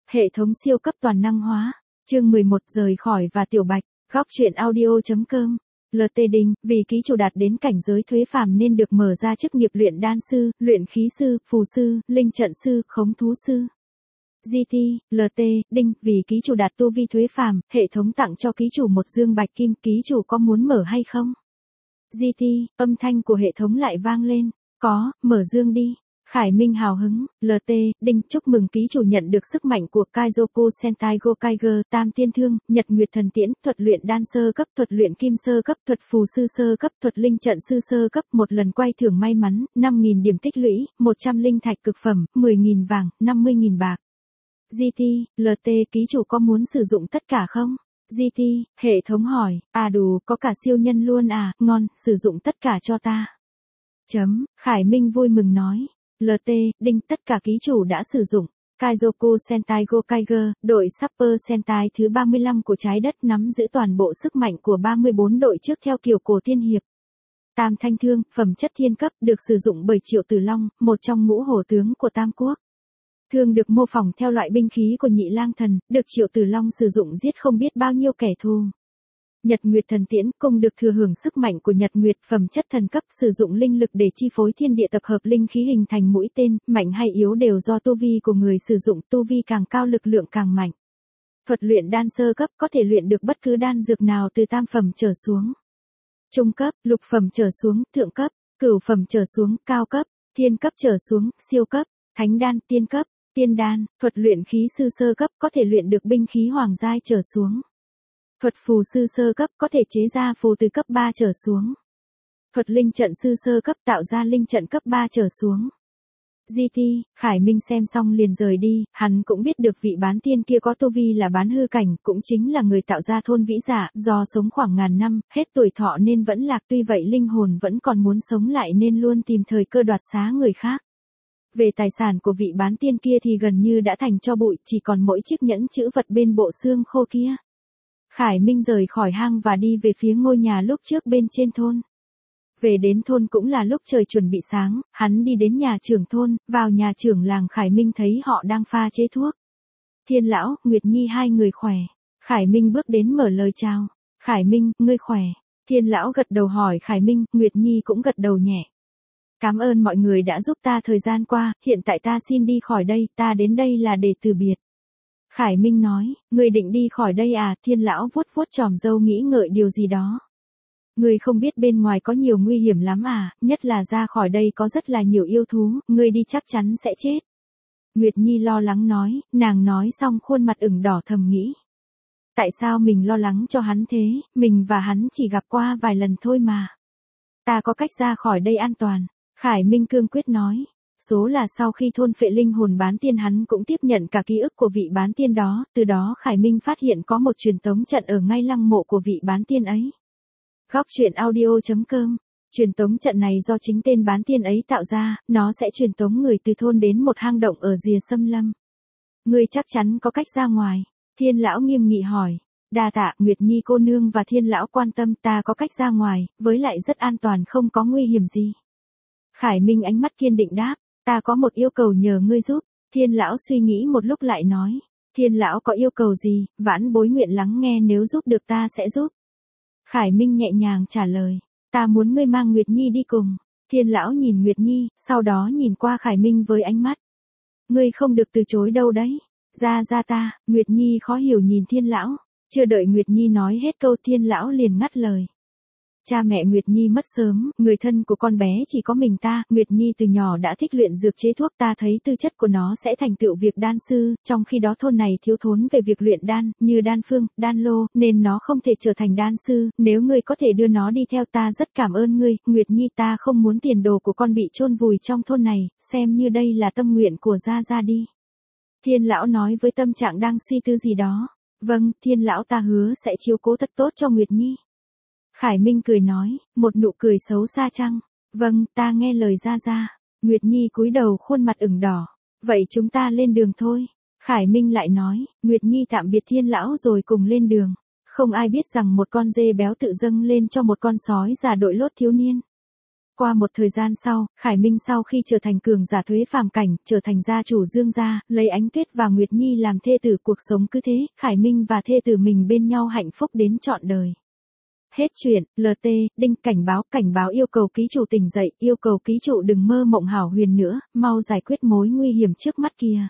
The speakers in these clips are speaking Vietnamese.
Hệ thống siêu cấp toàn năng hóa. Chương 11 rời khỏi và tiểu bạch. Góc truyện audio.com. LT Đình, vì ký chủ đạt đến cảnh giới thuế phàm nên được mở ra chức nghiệp luyện đan sư, luyện khí sư, phù sư, linh trận sư, khống thú sư. GT, LT, Đinh, vì ký chủ đạt tu vi thuế phàm, hệ thống tặng cho ký chủ một dương bạch kim, ký chủ có muốn mở hay không? GT, âm thanh của hệ thống lại vang lên. Có, mở dương đi. Khải Minh hào hứng, LT, Đinh, chúc mừng ký chủ nhận được sức mạnh của Kaizoku Sentai Gokaiger, Tam Tiên Thương, Nhật Nguyệt Thần Tiễn, thuật luyện đan sơ cấp, thuật luyện kim sơ cấp, thuật phù sư sơ cấp, thuật linh trận sư sơ cấp, một lần quay thưởng may mắn, 5.000 điểm tích lũy, 100 linh thạch cực phẩm, 10.000 vàng, 50.000 bạc. GT, LT, ký chủ có muốn sử dụng tất cả không? GT, hệ thống hỏi, đủ, có cả siêu nhân luôn à, ngon, sử dụng tất cả cho ta. Khải Minh vui mừng nói. LT, Đinh, tất cả ký chủ đã sử dụng. Kaizoku Sentai Gokaiger, đội Super Sentai thứ 35 của trái đất nắm giữ toàn bộ sức mạnh của 34 đội trước theo kiểu cổ tiên hiệp. Tam Thanh Thương, phẩm chất thiên cấp, được sử dụng bởi Triệu Tử Long, một trong ngũ hổ tướng của Tam Quốc. Thương được mô phỏng theo loại binh khí của Nhị Lang Thần, được Triệu Tử Long sử dụng giết không biết bao nhiêu kẻ thù. Nhật Nguyệt Thần Tiễn, cùng được thừa hưởng sức mạnh của Nhật Nguyệt, phẩm chất thần cấp, sử dụng linh lực để chi phối thiên địa, tập hợp linh khí hình thành mũi tên, mạnh hay yếu đều do tu vi của người sử dụng, tu vi càng cao lực lượng càng mạnh. Thuật luyện đan sơ cấp, có thể luyện được bất cứ đan dược nào từ tam phẩm trở xuống. Trung cấp, lục phẩm trở xuống, thượng cấp, cửu phẩm trở xuống, cao cấp, thiên cấp trở xuống, siêu cấp, thánh đan, tiên cấp, tiên đan, thuật luyện khí sư sơ cấp, có thể luyện được binh khí hoàng giai trở xuống. Thuật phù sư sơ cấp, có thể chế ra phù từ cấp 3 trở xuống. Thuật linh trận sư sơ cấp, tạo ra linh trận cấp 3 trở xuống. GT, Khải Minh xem xong liền rời đi, hắn cũng biết được vị bán tiên kia có tu vi là bán hư cảnh, cũng chính là người tạo ra thôn vĩ giả, do sống khoảng ngàn năm, hết tuổi thọ nên vẫn lạc, tuy vậy linh hồn vẫn còn muốn sống lại nên luôn tìm thời cơ đoạt xá người khác. Về tài sản của vị bán tiên kia thì gần như đã thành tro bụi, chỉ còn mỗi chiếc nhẫn chữ vật bên bộ xương khô kia. Khải Minh rời khỏi hang và đi về phía ngôi nhà lúc trước bên trên thôn. Về đến thôn cũng là lúc trời chuẩn bị sáng, hắn đi đến nhà trưởng thôn, vào nhà trưởng làng Khải Minh thấy họ đang pha chế thuốc. Thiên lão, Nguyệt Nhi hai người khỏe. Khải Minh bước đến mở lời chào. Khải Minh, ngươi khỏe. Thiên lão gật đầu hỏi Khải Minh, Nguyệt Nhi cũng gật đầu nhẹ. Cảm ơn mọi người đã giúp ta thời gian qua, hiện tại ta xin đi khỏi đây, ta đến đây là để từ biệt. Khải Minh nói, ngươi định đi khỏi đây à? Thiên lão vuốt vuốt chòm râu nghĩ ngợi điều gì đó. Ngươi không biết bên ngoài có nhiều nguy hiểm lắm à, nhất là ra khỏi đây có rất là nhiều yêu thú, ngươi đi chắc chắn sẽ chết. Nguyệt Nhi lo lắng nói, nàng nói xong khuôn mặt ửng đỏ thầm nghĩ. Tại sao mình lo lắng cho hắn thế, mình và hắn chỉ gặp qua vài lần thôi mà. Ta có cách ra khỏi đây an toàn. Khải Minh cương quyết nói. Số là sau khi thôn phệ linh hồn bán tiên hắn cũng tiếp nhận cả ký ức của vị bán tiên đó, từ đó Khải Minh phát hiện có một truyền tống trận ở ngay lăng mộ của vị bán tiên ấy. Góc truyện audio.com. Truyền tống trận này do chính tên bán tiên ấy tạo ra, nó sẽ truyền tống người từ thôn đến một hang động ở rìa xâm lâm. Ngươi chắc chắn có cách ra ngoài. Thiên lão nghiêm nghị hỏi. Đa tạ, Nguyệt Nhi cô nương và Thiên lão quan tâm, ta có cách ra ngoài, với lại rất an toàn, không có nguy hiểm gì. Khải Minh ánh mắt kiên định đáp. Ta có một yêu cầu nhờ ngươi giúp. Thiên lão suy nghĩ một lúc lại nói. Thiên lão có yêu cầu gì, vãn bối nguyện lắng nghe, nếu giúp được ta sẽ giúp. Khải Minh nhẹ nhàng trả lời. Ta muốn ngươi mang Nguyệt Nhi đi cùng. Thiên lão nhìn Nguyệt Nhi, sau đó nhìn qua Khải Minh với ánh mắt. Ngươi không được từ chối đâu đấy. Ra ta, Nguyệt Nhi khó hiểu nhìn Thiên lão. Chưa đợi Nguyệt Nhi nói hết câu Thiên lão liền ngắt lời. Cha mẹ Nguyệt Nhi mất sớm, người thân của con bé chỉ có mình ta, Nguyệt Nhi từ nhỏ đã thích luyện dược chế thuốc, ta thấy tư chất của nó sẽ thành tựu việc đan sư, trong khi đó thôn này thiếu thốn về việc luyện đan, như đan phương, đan lô, nên nó không thể trở thành đan sư, nếu ngươi có thể đưa nó đi theo ta rất cảm ơn ngươi, Nguyệt Nhi ta không muốn tiền đồ của con bị chôn vùi trong thôn này, xem như đây là tâm nguyện của gia đi. Thiên lão nói với tâm trạng đang suy tư gì đó. Vâng, Thiên lão ta hứa sẽ chiếu cố thật tốt cho Nguyệt Nhi. Khải Minh cười nói, một nụ cười xấu xa chăng? Vâng, ta nghe lời ra. Nguyệt Nhi cúi đầu khuôn mặt ửng đỏ. Vậy chúng ta lên đường thôi. Khải Minh lại nói, Nguyệt Nhi tạm biệt Thiên lão rồi cùng lên đường. Không ai biết rằng một con dê béo tự dâng lên cho một con sói già đội lốt thiếu niên. Qua một thời gian sau, Khải Minh sau khi trở thành cường giả thuế phàm cảnh, trở thành gia chủ Dương gia, lấy Ánh Tuyết và Nguyệt Nhi làm thê tử, cuộc sống cứ thế, Khải Minh và thê tử mình bên nhau hạnh phúc đến trọn đời. Hết chuyện, LT, Đinh cảnh báo yêu cầu ký chủ tỉnh dậy, yêu cầu ký chủ đừng mơ mộng hảo huyền nữa, mau giải quyết mối nguy hiểm trước mắt kia.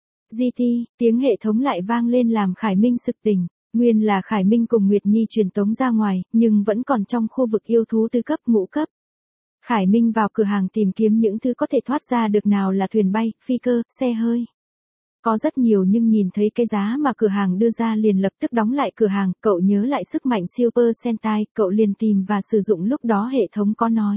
GT, tiếng hệ thống lại vang lên làm Khải Minh sực tỉnh. Nguyên là Khải Minh cùng Nguyệt Nhi truyền tống ra ngoài, nhưng vẫn còn trong khu vực yêu thú tứ cấp ngũ cấp. Khải Minh vào cửa hàng tìm kiếm những thứ có thể thoát ra được, nào là thuyền bay, phi cơ, xe hơi. Có rất nhiều nhưng nhìn thấy cái giá mà cửa hàng đưa ra liền lập tức đóng lại cửa hàng, cậu nhớ lại sức mạnh Super Sentai, cậu liền tìm và sử dụng, lúc đó hệ thống có nói.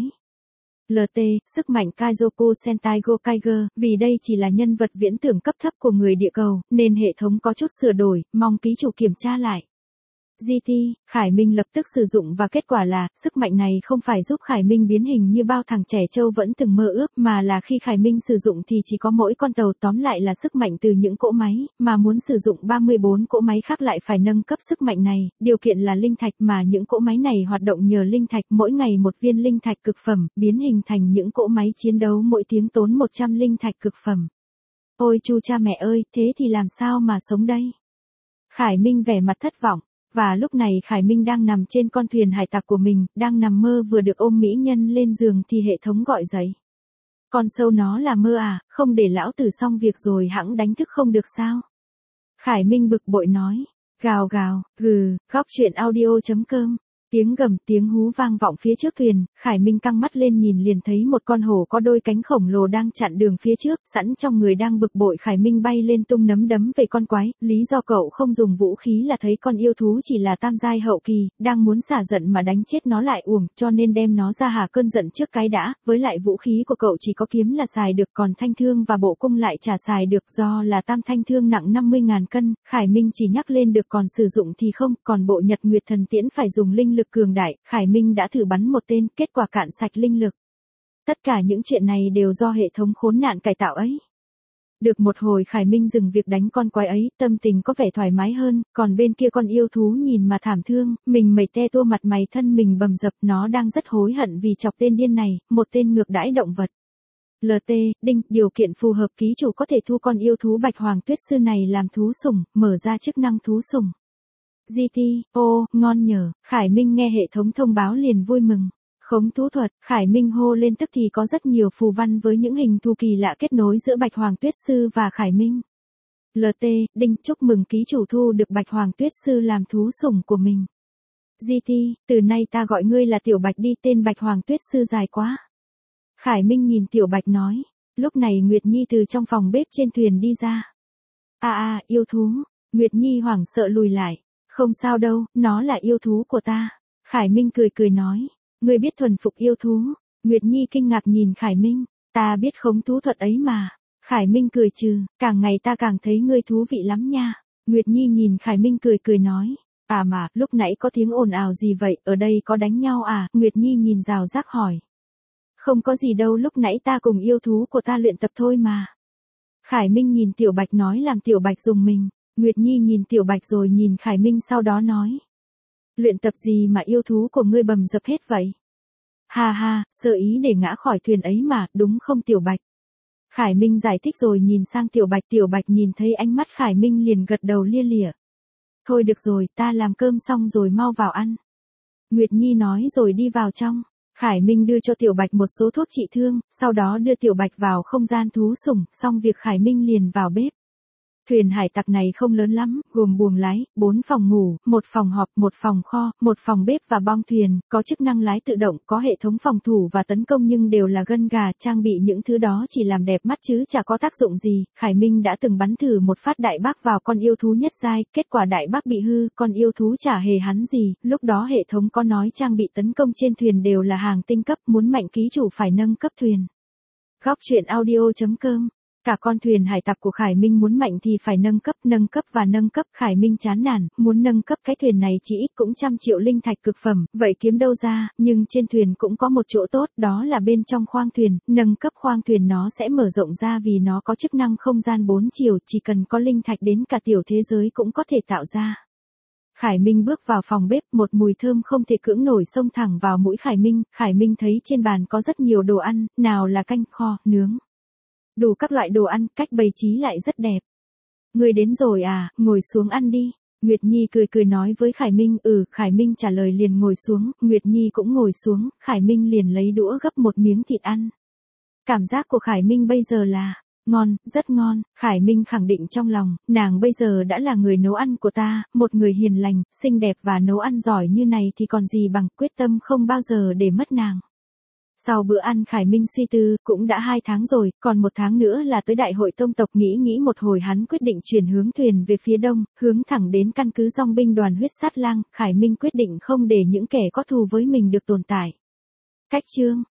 LT, sức mạnh Kaizoku Sentai Gokaiger, vì đây chỉ là nhân vật viễn tưởng cấp thấp của người địa cầu, nên hệ thống có chút sửa đổi, mong ký chủ kiểm tra lại. GT, Khải Minh lập tức sử dụng và kết quả là, sức mạnh này không phải giúp Khải Minh biến hình như bao thằng trẻ trâu vẫn từng mơ ước, mà là khi Khải Minh sử dụng thì chỉ có mỗi con tàu, tóm lại là sức mạnh từ những cỗ máy, mà muốn sử dụng 34 cỗ máy khác lại phải nâng cấp sức mạnh này, điều kiện là linh thạch, mà những cỗ máy này hoạt động nhờ linh thạch, mỗi ngày một viên linh thạch cực phẩm, biến hình thành những cỗ máy chiến đấu mỗi tiếng tốn 100 linh thạch cực phẩm. Ôi chu cha mẹ ơi, thế thì làm sao mà sống đây? Khải Minh vẻ mặt thất vọng. Và lúc này Khải Minh đang nằm trên con thuyền hải tặc của mình, đang nằm mơ vừa được ôm mỹ nhân lên giường thì hệ thống gọi dậy. Con sâu nó là mơ à, không để lão tử xong việc rồi hẵng đánh thức không được sao? Khải Minh bực bội nói. Gào gào, gừ, góc chuyện audio.com. Tiếng gầm, tiếng hú vang vọng phía trước thuyền, Khải Minh căng mắt lên nhìn liền thấy một con hổ có đôi cánh khổng lồ đang chặn đường phía trước, sẵn trong người đang bực bội. Khải Minh bay lên tung nắm đấm về con quái, lý do cậu không dùng vũ khí là thấy con yêu thú chỉ là tam giai hậu kỳ, đang muốn xả giận mà đánh chết nó lại uổng, cho nên đem nó ra hà cơn giận trước cái đã, với lại vũ khí của cậu chỉ có kiếm là xài được, còn thanh thương và bộ cung lại chả xài được, do là tam thanh thương nặng 50.000 cân, Khải Minh chỉ nhắc lên được còn sử dụng thì không, còn bộ Nhật Nguyệt Thần Tiễn phải dùng linh lực cường đại, Khải Minh đã thử bắn một tên, kết quả cạn sạch linh lực. Tất cả những chuyện này đều do hệ thống khốn nạn cải tạo ấy. Được một hồi Khải Minh dừng việc đánh con quái ấy, tâm tình có vẻ thoải mái hơn, còn bên kia con yêu thú nhìn mà thảm thương, mình mẩy te tua mặt mày thân mình bầm dập, nó đang rất hối hận vì chọc tên điên này, một tên ngược đãi động vật. LT, Đinh, điều kiện phù hợp ký chủ có thể thu con yêu thú Bạch Hoàng Tuyết Sư này làm thú sủng, mở ra chức năng thú sủng. GT, ô, ngon nhờ, Khải Minh nghe hệ thống thông báo liền vui mừng. Khống thú thuật, Khải Minh hô lên tức thì có rất nhiều phù văn với những hình thù kỳ lạ kết nối giữa Bạch Hoàng Tuyết Sư và Khải Minh. LT, Đinh, chúc mừng ký chủ thu được Bạch Hoàng Tuyết Sư làm thú sủng của mình. GT, từ nay ta gọi ngươi là Tiểu Bạch đi, tên Bạch Hoàng Tuyết Sư dài quá. Khải Minh nhìn Tiểu Bạch nói. Lúc này Nguyệt Nhi từ trong phòng bếp trên thuyền đi ra. Yêu thú. Nguyệt Nhi hoảng sợ lùi lại. Không sao đâu, nó là yêu thú của ta. Khải Minh cười nói. Ngươi biết thuần phục yêu thú. Nguyệt Nhi kinh ngạc nhìn Khải Minh. Ta biết khống thú thuật ấy mà. Khải Minh cười trừ, càng ngày ta càng thấy ngươi thú vị lắm nha. Nguyệt Nhi nhìn Khải Minh cười nói. Mà, lúc nãy có tiếng ồn ào gì vậy, ở đây có đánh nhau à? Nguyệt Nhi nhìn rào rác hỏi. Không có gì đâu, lúc nãy ta cùng yêu thú của ta luyện tập thôi mà. Khải Minh nhìn Tiểu Bạch nói làm Tiểu Bạch rùng mình. Nguyệt Nhi nhìn Tiểu Bạch rồi nhìn Khải Minh sau đó nói. Luyện tập gì mà yêu thú của ngươi bầm dập hết vậy? Ha, sơ ý để ngã khỏi thuyền ấy mà, đúng không Tiểu Bạch? Khải Minh giải thích rồi nhìn sang Tiểu Bạch nhìn thấy ánh mắt Khải Minh liền gật đầu lia lịa. Thôi được rồi, ta làm cơm xong rồi mau vào ăn. Nguyệt Nhi nói rồi đi vào trong. Khải Minh đưa cho Tiểu Bạch một số thuốc trị thương, sau đó đưa Tiểu Bạch vào không gian thú sủng, xong việc Khải Minh liền vào bếp. Thuyền hải tặc này không lớn lắm, gồm buồng lái, 4 phòng ngủ, 1 phòng họp, 1 phòng kho, 1 phòng bếp và bong thuyền, có chức năng lái tự động, có hệ thống phòng thủ và tấn công nhưng đều là gân gà, trang bị những thứ đó chỉ làm đẹp mắt chứ chả có tác dụng gì. Khải Minh đã từng bắn thử một phát đại bác vào con yêu thú nhất giai, kết quả đại bác bị hư, con yêu thú chả hề hắn gì, lúc đó hệ thống có nói trang bị tấn công trên thuyền đều là hàng tinh cấp, muốn mạnh ký chủ phải nâng cấp thuyền. Góc chuyện audio.com. Cả con thuyền hải tặc của Khải Minh muốn mạnh thì phải nâng cấp và nâng cấp. Khải Minh chán nản, muốn nâng cấp cái thuyền này chỉ ít cũng 100 triệu linh thạch cực phẩm, vậy kiếm đâu ra, nhưng trên thuyền cũng có một chỗ tốt, đó là bên trong khoang thuyền, nâng cấp khoang thuyền nó sẽ mở rộng ra vì nó có chức năng không gian 4 chiều, chỉ cần có linh thạch đến cả tiểu thế giới cũng có thể tạo ra. Khải Minh bước vào phòng bếp, một mùi thơm không thể cưỡng nổi xông thẳng vào mũi Khải Minh thấy trên bàn có rất nhiều đồ ăn, nào là canh, kho, nướng. Đủ các loại đồ ăn, cách bày trí lại rất đẹp. Người đến rồi à, ngồi xuống ăn đi. Nguyệt Nhi cười cười nói với Khải Minh. Khải Minh trả lời liền ngồi xuống, Nguyệt Nhi cũng ngồi xuống, Khải Minh liền lấy đũa gấp một miếng thịt ăn. Cảm giác của Khải Minh bây giờ là, ngon, rất ngon. Khải Minh khẳng định trong lòng, nàng bây giờ đã là người nấu ăn của ta, một người hiền lành, xinh đẹp và nấu ăn giỏi như này thì còn gì bằng, quyết tâm không bao giờ để mất nàng. Sau bữa ăn Khải Minh suy tư, cũng đã 2 tháng rồi, còn 1 tháng nữa là tới đại hội tông tộc. Nghĩ một hồi hắn quyết định chuyển hướng thuyền về phía đông, hướng thẳng đến căn cứ dòng binh đoàn huyết sát lang. Khải Minh quyết định không để những kẻ có thù với mình được tồn tại. Cách chương